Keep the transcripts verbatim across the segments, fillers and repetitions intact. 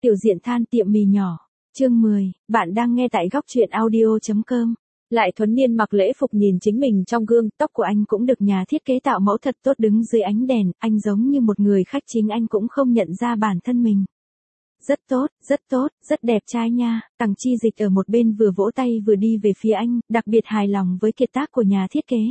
Tiểu Diện than tiệm mì nhỏ. Chương mười, bạn đang nghe tại góc truyện audio chấm com. Lại Thuấn Niên mặc lễ phục nhìn chính mình trong gương, tóc của anh cũng được nhà thiết kế tạo mẫu thật tốt, đứng dưới ánh đèn, anh giống như một người khách chính, anh cũng không nhận ra bản thân mình. Rất tốt, rất tốt, rất đẹp trai nha. Tằng Chi Dịch ở một bên vừa vỗ tay vừa đi về phía anh, đặc biệt hài lòng với kiệt tác của nhà thiết kế.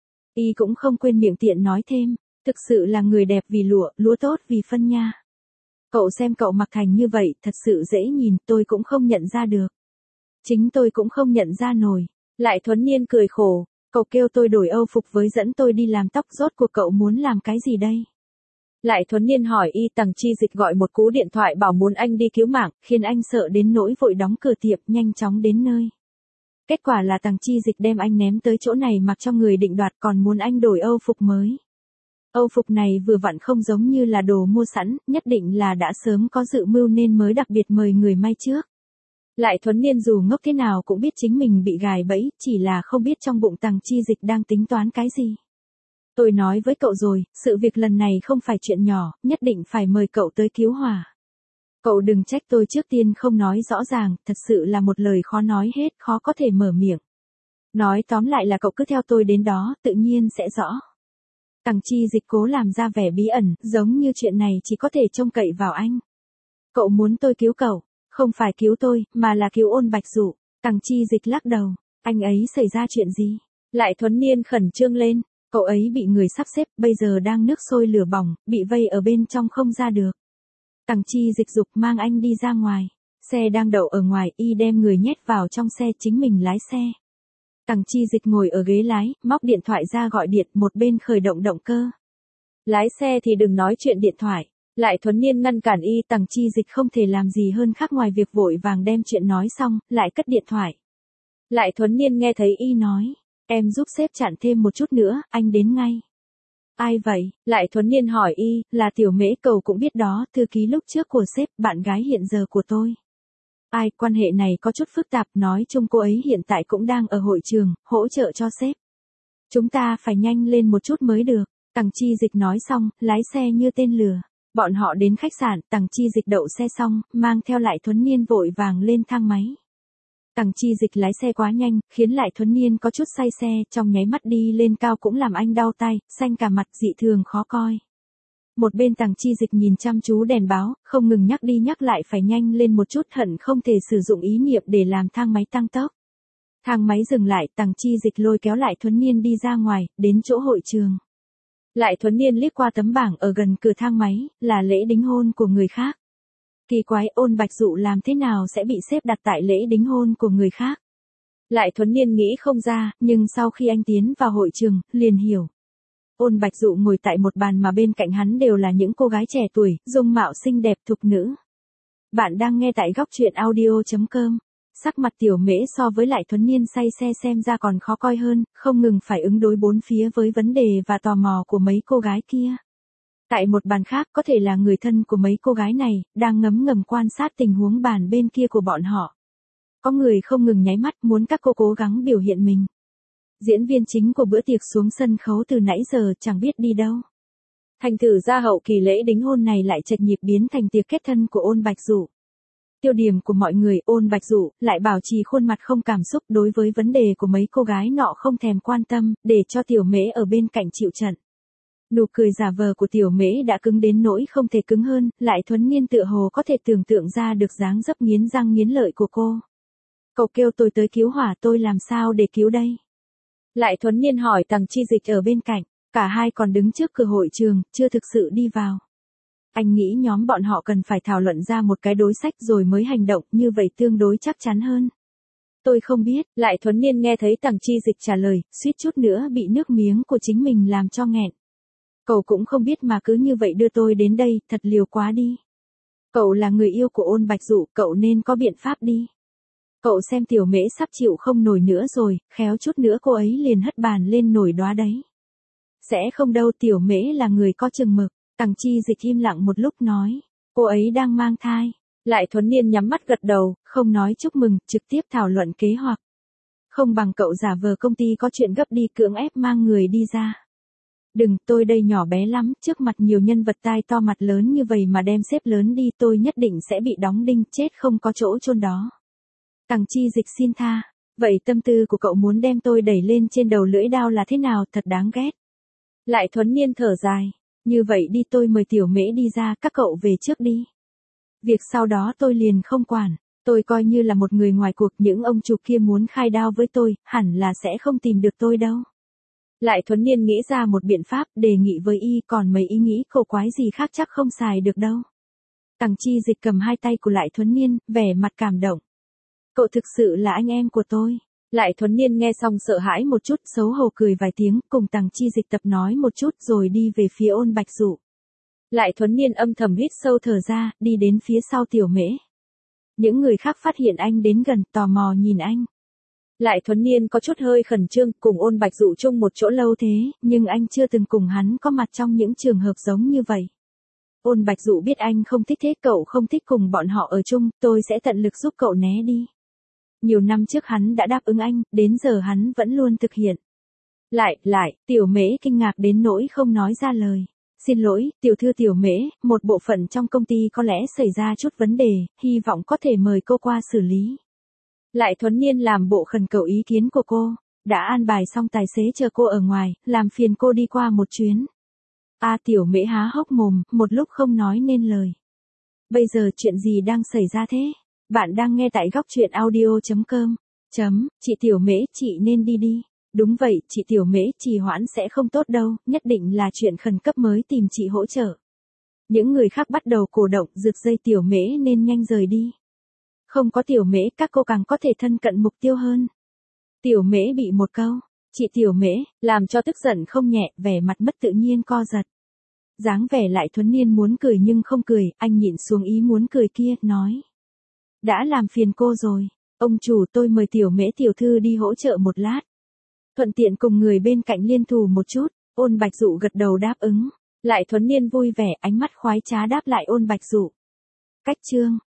Y cũng không quên miệng tiện nói thêm, thực sự là người đẹp vì lụa, lúa tốt vì phân nha. Cậu xem cậu mặc thành như vậy, thật sự dễ nhìn, tôi cũng không nhận ra được. Chính tôi cũng không nhận ra nổi. Lại Thuấn Niên cười khổ, cậu kêu tôi đổi âu phục với dẫn tôi đi làm tóc, rốt cuộc cậu muốn làm cái gì đây? Lại Thuấn Niên hỏi y. Tằng Chi Dịch gọi một cú điện thoại bảo muốn anh đi cứu mạng, khiến anh sợ đến nỗi vội đóng cửa tiệm, nhanh chóng đến nơi. Kết quả là Tằng Chi Dịch đem anh ném tới chỗ này mặc cho người định đoạt, còn muốn anh đổi âu phục mới. Âu phục này vừa vặn không giống như là đồ mua sẵn, nhất định là đã sớm có dự mưu nên mới đặc biệt mời người may trước. Lại Thuấn Niên dù ngốc thế nào cũng biết chính mình bị gài bẫy, chỉ là không biết trong bụng Tằng Chi Dịch đang tính toán cái gì. Tôi nói với cậu rồi, sự việc lần này không phải chuyện nhỏ, nhất định phải mời cậu tới cứu hỏa. Cậu đừng trách tôi trước tiên không nói rõ ràng, thật sự là một lời khó nói hết, khó có thể mở miệng. Nói tóm lại là cậu cứ theo tôi đến đó, tự nhiên sẽ rõ. Tằng Chi Dịch cố làm ra vẻ bí ẩn, giống như chuyện này chỉ có thể trông cậy vào anh. Cậu muốn tôi cứu cậu, không phải cứu tôi, mà là cứu Ôn Bạch Dụ. Tằng Chi Dịch lắc đầu, anh ấy xảy ra chuyện gì? Lại Thuấn Niên khẩn trương lên, cậu ấy bị người sắp xếp, bây giờ đang nước sôi lửa bỏng, bị vây ở bên trong không ra được. Tằng Chi Dịch giục mang anh đi ra ngoài. Xe đang đậu ở ngoài, y đem người nhét vào trong xe, chính mình lái xe. Tằng Chi Dịch ngồi ở ghế lái, móc điện thoại ra gọi điện, một bên khởi động động cơ. Lái xe thì đừng nói chuyện điện thoại. Lại Thuấn Niên ngăn cản y. Tằng Chi Dịch không thể làm gì hơn khác ngoài việc vội vàng đem chuyện nói xong, lại cất điện thoại. Lại Thuấn Niên nghe thấy y nói, em giúp sếp chặn thêm một chút nữa, anh đến ngay. Ai vậy? Lại Thuấn Niên hỏi y. Là Tiểu Mễ, cậu cũng biết đó, thư ký lúc trước của sếp, bạn gái hiện giờ của tôi. Ai, quan hệ này có chút phức tạp, nói chung cô ấy hiện tại cũng đang ở hội trường, hỗ trợ cho sếp. Chúng ta phải nhanh lên một chút mới được. Tằng Chi Dịch nói xong, lái xe như tên lửa. Bọn họ đến khách sạn, Tằng Chi Dịch đậu xe xong, mang theo Lại Thuấn Niên vội vàng lên thang máy. Tằng Chi Dịch lái xe quá nhanh, khiến Lại Thuấn Niên có chút say xe, trong nháy mắt đi lên cao cũng làm anh đau tay, xanh cả mặt, dị thường khó coi. Một bên Tằng Chi Dịch nhìn chăm chú đèn báo, không ngừng nhắc đi nhắc lại phải nhanh lên một chút, hận không thể sử dụng ý niệm để làm thang máy tăng tốc. Thang máy dừng lại, Tằng Chi Dịch lôi kéo Lại Thuấn Niên đi ra ngoài, đến chỗ hội trường. Lại Thuấn Niên liếc qua tấm bảng ở gần cửa thang máy, là lễ đính hôn của người khác. Kỳ quái, Ôn Bạch Dụ làm thế nào sẽ bị xếp đặt tại lễ đính hôn của người khác? Lại Thuấn Niên nghĩ không ra, nhưng sau khi anh tiến vào hội trường, liền hiểu. Ôn Bạch Dụ ngồi tại một bàn mà bên cạnh hắn đều là những cô gái trẻ tuổi, dung mạo xinh đẹp thục nữ. Bạn đang nghe tại góc truyện audio chấm com. Sắc mặt Tiểu Mễ so với Lại Thuấn Niên say xe xem ra còn khó coi hơn, không ngừng phải ứng đối bốn phía với vấn đề và tò mò của mấy cô gái kia. Tại một bàn khác, có thể là người thân của mấy cô gái này, đang ngấm ngầm quan sát tình huống bàn bên kia của bọn họ. Có người không ngừng nháy mắt muốn các cô cố gắng biểu hiện mình. Diễn viên chính của bữa tiệc xuống sân khấu từ nãy giờ chẳng biết đi đâu. Thành thử ra hậu kỳ lễ đính hôn này lại chệch nhịp biến thành tiệc kết thân của Ôn Bạch Dụ. Tiêu điểm của mọi người, Ôn Bạch Dụ lại bảo trì khuôn mặt không cảm xúc, đối với vấn đề của mấy cô gái nọ không thèm quan tâm, để cho Tiểu Mễ ở bên cạnh chịu trận. Nụ cười giả vờ của Tiểu Mễ đã cứng đến nỗi không thể cứng hơn, Lại Thuấn Niên tựa hồ có thể tưởng tượng ra được dáng dấp nghiến răng nghiến lợi của cô. Cậu kêu tôi tới cứu hỏa, tôi làm sao để cứu đây? Lại Thuấn Niên hỏi Tằng Chi Dịch ở bên cạnh, cả hai còn đứng trước cửa hội trường, chưa thực sự đi vào. Anh nghĩ nhóm bọn họ cần phải thảo luận ra một cái đối sách rồi mới hành động, như vậy tương đối chắc chắn hơn. Tôi không biết. Lại Thuấn Niên nghe thấy Tằng Chi Dịch trả lời, suýt chút nữa bị nước miếng của chính mình làm cho nghẹn. Cậu cũng không biết mà cứ như vậy đưa tôi đến đây, thật liều quá đi. Cậu là người yêu của Ôn Bạch Dụ, cậu nên có biện pháp đi. Cậu xem Tiểu Mễ sắp chịu không nổi nữa rồi, khéo chút nữa cô ấy liền hất bàn lên nổi đoá đấy. Sẽ không đâu, Tiểu Mễ là người có chừng mực. Tằng Chi Dịch im lặng một lúc nói, cô ấy đang mang thai. Lại Thuấn Niên nhắm mắt gật đầu, không nói chúc mừng, trực tiếp thảo luận kế hoạch. Không bằng cậu giả vờ công ty có chuyện gấp đi, cưỡng ép mang người đi ra. Đừng, tôi đây nhỏ bé lắm, trước mặt nhiều nhân vật tai to mặt lớn như vậy mà đem xếp lớn đi tôi nhất định sẽ bị đóng đinh chết không có chỗ chôn đó. Tằng Chi Dịch xin tha, vậy tâm tư của cậu muốn đem tôi đẩy lên trên đầu lưỡi đao là thế nào, thật đáng ghét. Lại Thuấn Niên thở dài, như vậy đi tôi mời Tiểu Mễ đi ra, các cậu về trước đi. Việc sau đó tôi liền không quản, tôi coi như là một người ngoài cuộc, những ông chủ kia muốn khai đao với tôi, hẳn là sẽ không tìm được tôi đâu. Lại Thuấn Niên nghĩ ra một biện pháp, đề nghị với y, còn mấy ý nghĩ cổ quái gì khác chắc không xài được đâu. Tằng Chi Dịch cầm hai tay của Lại Thuấn Niên, vẻ mặt cảm động. Cậu thực sự là anh em của tôi. Lại Thuấn Niên nghe xong sợ hãi một chút, xấu hổ cười vài tiếng, cùng Tằng Chi Dịch tập nói một chút rồi đi về phía Ôn Bạch Dụ. Lại Thuấn Niên âm thầm hít sâu thở ra, đi đến phía sau Tiểu Mễ. Những người khác phát hiện anh đến gần, tò mò nhìn anh. Lại Thuấn Niên có chút hơi khẩn trương, cùng Ôn Bạch Dụ chung một chỗ lâu thế, nhưng anh chưa từng cùng hắn có mặt trong những trường hợp giống như vậy. Ôn Bạch Dụ biết anh không thích thế, cậu không thích cùng bọn họ ở chung, tôi sẽ tận lực giúp cậu né đi. Nhiều năm trước hắn đã đáp ứng anh, đến giờ hắn vẫn luôn thực hiện. Lại, lại, Tiểu Mễ kinh ngạc đến nỗi không nói ra lời. Xin lỗi, tiểu thư Tiểu Mễ, một bộ phận trong công ty có lẽ xảy ra chút vấn đề, hy vọng có thể mời cô qua xử lý. Lại Thuấn Niên làm bộ khẩn cầu ý kiến của cô, đã an bài xong tài xế chờ cô ở ngoài, làm phiền cô đi qua một chuyến. A à, Tiểu Mễ há hốc mồm, một lúc không nói nên lời. Bây giờ chuyện gì đang xảy ra thế? Bạn đang nghe tại góc truyện audio chấm com. Chấm, chị Tiểu Mễ, chị nên đi đi. Đúng vậy, chị Tiểu Mễ, trì hoãn sẽ không tốt đâu, nhất định là chuyện khẩn cấp mới tìm chị hỗ trợ. Những người khác bắt đầu cổ động, rực dây Tiểu Mễ nên nhanh rời đi. Không có Tiểu Mễ, các cô càng có thể thân cận mục tiêu hơn. Tiểu Mễ bị một câu, chị Tiểu Mễ, làm cho tức giận không nhẹ, vẻ mặt mất tự nhiên co giật. Dáng vẻ Lại Thuấn Niên muốn cười nhưng không cười, anh nhịn xuống ý muốn cười kia, nói. Đã làm phiền cô rồi, ông chủ tôi mời Tiểu Mễ tiểu thư đi hỗ trợ một lát. Thuận tiện cùng người bên cạnh liên thủ một chút, Ôn Bạch Dụ gật đầu đáp ứng. Lại Thuấn Niên vui vẻ, ánh mắt khoái trá đáp lại Ôn Bạch Dụ. Cách chương